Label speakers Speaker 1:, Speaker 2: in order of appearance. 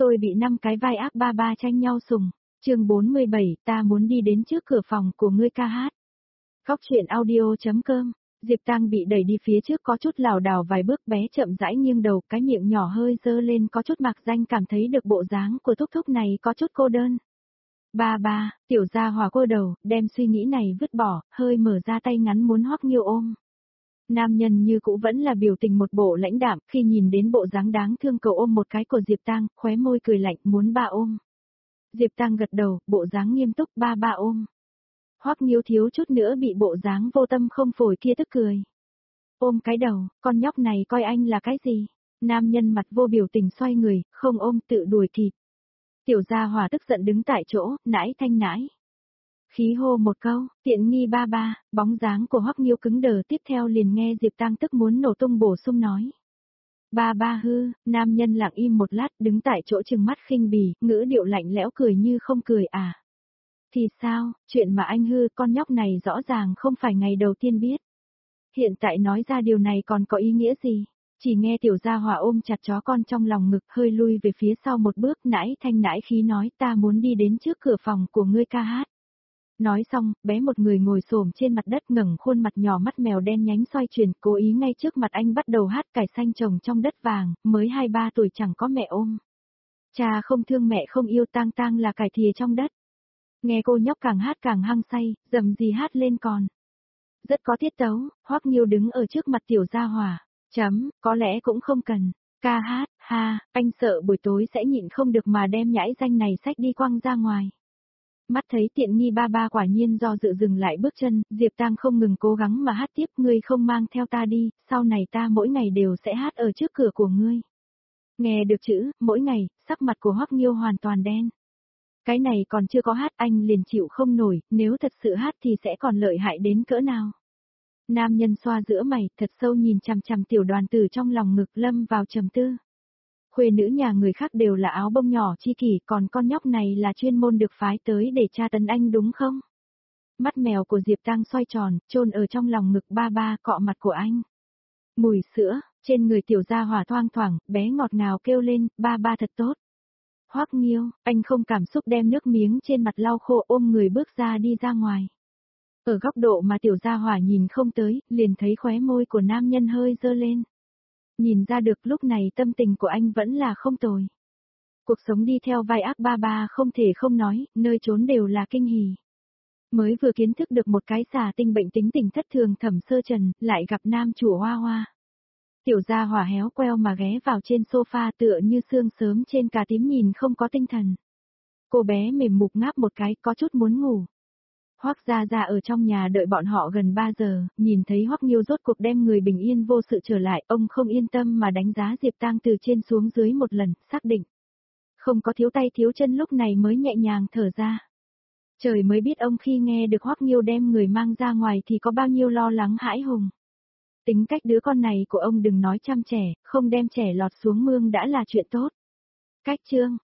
Speaker 1: Tôi bị 5 cái vai ác ba ba tranh nhau sủng. Chương 47, ta muốn đi đến trước cửa phòng của ngươi ca hát. Góc truyện audio.com. Diệp Tăng bị đẩy đi phía trước có chút lảo đảo vài bước, bé chậm rãi nghiêng đầu, cái miệng nhỏ hơi dơ lên, có chút mạc danh cảm thấy được bộ dáng của thúc thúc này có chút cô đơn. Ba ba, tiểu gia hòa cô đầu, đem suy nghĩ này vứt bỏ, hơi mở ra tay ngắn muốn Hoắc Nghiêu ôm. Nam nhân như cũ vẫn là biểu tình một bộ lãnh đạm, khi nhìn đến bộ dáng đáng thương cầu ôm một cái của Diệp Tăng, khóe môi cười lạnh muốn ba ôm. Diệp Tăng gật đầu, bộ dáng nghiêm túc, ba ba ôm. Hoắc Nghiêu thiếu chút nữa bị bộ dáng vô tâm không phổi kia tức cười. Ôm cái đầu, con nhóc này coi anh là cái gì? Nam nhân mặt vô biểu tình xoay người, không ôm tự đuổi kịp. Tiểu gia hòa tức giận đứng tại chỗ, nãi thanh nãi. Khí hô một câu, tiện nghi ba ba, bóng dáng của Hoắc Nghiêu cứng đờ, tiếp theo liền nghe Diệp Tăng tức muốn nổ tung bổ sung nói. Ba ba hư, nam nhân lặng im một lát, đứng tại chỗ trừng mắt khinh bỉ, ngữ điệu lạnh lẽo cười như không cười à. Thì sao, chuyện mà anh hư, con nhóc này rõ ràng không phải ngày đầu tiên biết. Hiện tại nói ra điều này còn có ý nghĩa gì? Chỉ nghe tiểu gia hòa ôm chặt chó con trong lòng ngực, hơi lui về phía sau một bước, nãi thanh nãi khí nói, ta muốn đi đến trước cửa phòng của ngươi ca hát. Nói xong, bé một người ngồi xổm trên mặt đất, ngẩng khuôn mặt nhỏ, mắt mèo đen nhánh xoay chuyển, cố ý ngay trước mặt anh bắt đầu hát cải xanh trồng trong đất vàng, mới 2-3 tuổi chẳng có mẹ ôm. Cha không thương mẹ không yêu, tang tang là cải thìa trong đất. Nghe cô nhóc càng hát càng hăng say, dầm gì hát lên còn. Rất có tiết tấu, Hoắc Nghiêu đứng ở trước mặt tiểu gia hòa. Có lẽ cũng không cần. Ca hát, ha, anh sợ buổi tối sẽ nhịn không được mà đem nhãi danh này xách đi quăng ra ngoài. Mắt thấy tiện nghi ba ba quả nhiên do dự dừng lại bước chân, Diệp Tăng không ngừng cố gắng mà hát tiếp, ngươi không mang theo ta đi, sau này ta mỗi ngày đều sẽ hát ở trước cửa của ngươi. Nghe được chữ, mỗi ngày, sắc mặt của Hoắc Nghiêu hoàn toàn đen. Cái này còn chưa có hát anh liền chịu không nổi, nếu thật sự hát thì sẽ còn lợi hại đến cỡ nào. Nam nhân xoa giữa mày, thật sâu nhìn chằm chằm tiểu đoàn tử trong lòng ngực, lâm vào trầm tư. Khuê nữ nhà người khác đều là áo bông nhỏ chi kỷ, còn con nhóc này là chuyên môn được phái tới để tra tấn anh đúng không? Mắt mèo của Diệp Tăng xoay tròn, chôn ở trong lòng ngực ba ba, cọ mặt của anh. Mùi sữa, trên người tiểu gia hỏa thoang thoảng, bé ngọt ngào kêu lên, ba ba thật tốt. Hoắc Nghiêu, anh không cảm xúc đem nước miếng trên mặt lau khô, ôm người bước ra đi ra ngoài. Ở góc độ mà tiểu gia hỏa nhìn không tới, liền thấy khóe môi của nam nhân hơi dơ lên. Nhìn ra được lúc này tâm tình của anh vẫn là không tồi. Cuộc sống đi theo vai ác ba ba không thể không nói, nơi trốn đều là kinh hỉ. Mới vừa kiến thức được một cái xà tinh bệnh tính tình thất thường Thẩm Sơ Trần, lại gặp nam chủ Hoa Hoa. Tiểu gia hỏa héo queo mà ghé vào trên sofa tựa như sương sớm trên cà tím nhìn không có tinh thần. Cô bé mềm mục ngáp một cái, có chút muốn ngủ. Hoắc gia gia ở trong nhà đợi bọn họ gần 3 giờ, nhìn thấy Hoắc Nghiêu rốt cuộc đem người bình yên vô sự trở lại, ông không yên tâm mà đánh giá Diệp Tăng từ trên xuống dưới một lần, xác định. Không có thiếu tay thiếu chân lúc này mới nhẹ nhàng thở ra. Trời mới biết ông khi nghe được Hoắc Nghiêu đem người mang ra ngoài thì có bao nhiêu lo lắng hãi hùng. Tính cách đứa con này của ông đừng nói chăm trẻ, không đem trẻ lọt xuống mương đã là chuyện tốt. Cách chương,